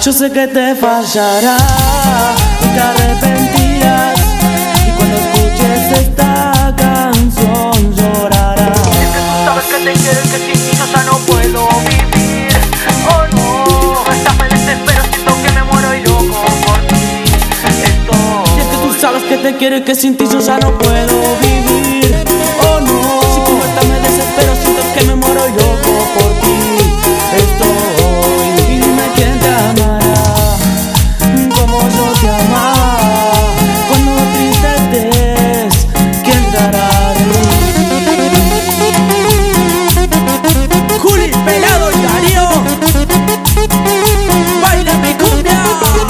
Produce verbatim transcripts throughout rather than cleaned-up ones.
Yo sé que te fallará y te arrepentirás, y cuando escuches esta canción llorarás. Es que tú sabes que te quiero y que sin ti yo ya no puedo vivir. Oh no, esta me desespero, siento que me muero y loco por ti estoy. Y es que tú sabes que te quiero y que sin ti yo ya no puedo vivir. Oh no, si con esta me desespero, siento que me muero y loco por ti estoy. Y dime quién te amará como yo te amaba. Cuando triste estés, ¿quién te hará reír? Juli, Pelado y Darío, baila mi cumbia.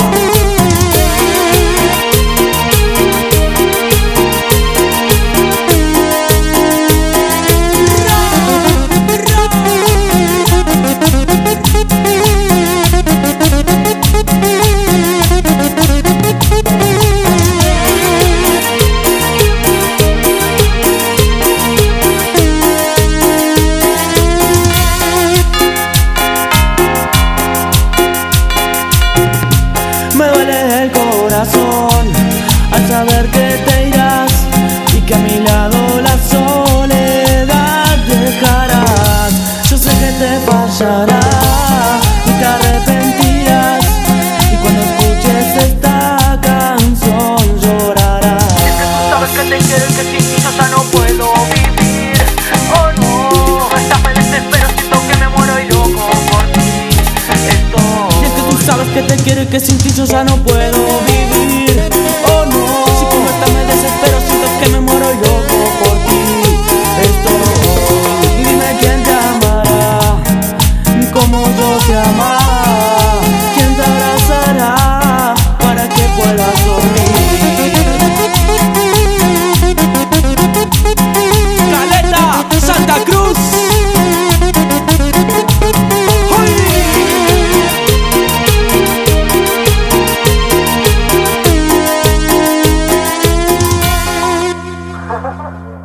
Me duele el corazón al saber que te irás y que a mi lado la soledad dejarás. Yo sé que te fallará y te arrepentirás, y cuando escuches esta canción llorarás. Es que tú sabes que te quiero y que sin ti yo ya no puedo vivir. Oh no, esta me desespero, siento que me muero y loco por ti estoy. Y es que tú sabes que te quiero y que sin ti yo ya no puedo vivir. Oh no, si con esta me desespero, siento que me muero y loco por ti estoy. Y dime quién te amará como yo te amaba, quién te abrazará para que puedas dormir. Caleta, Santa Cruz. Oh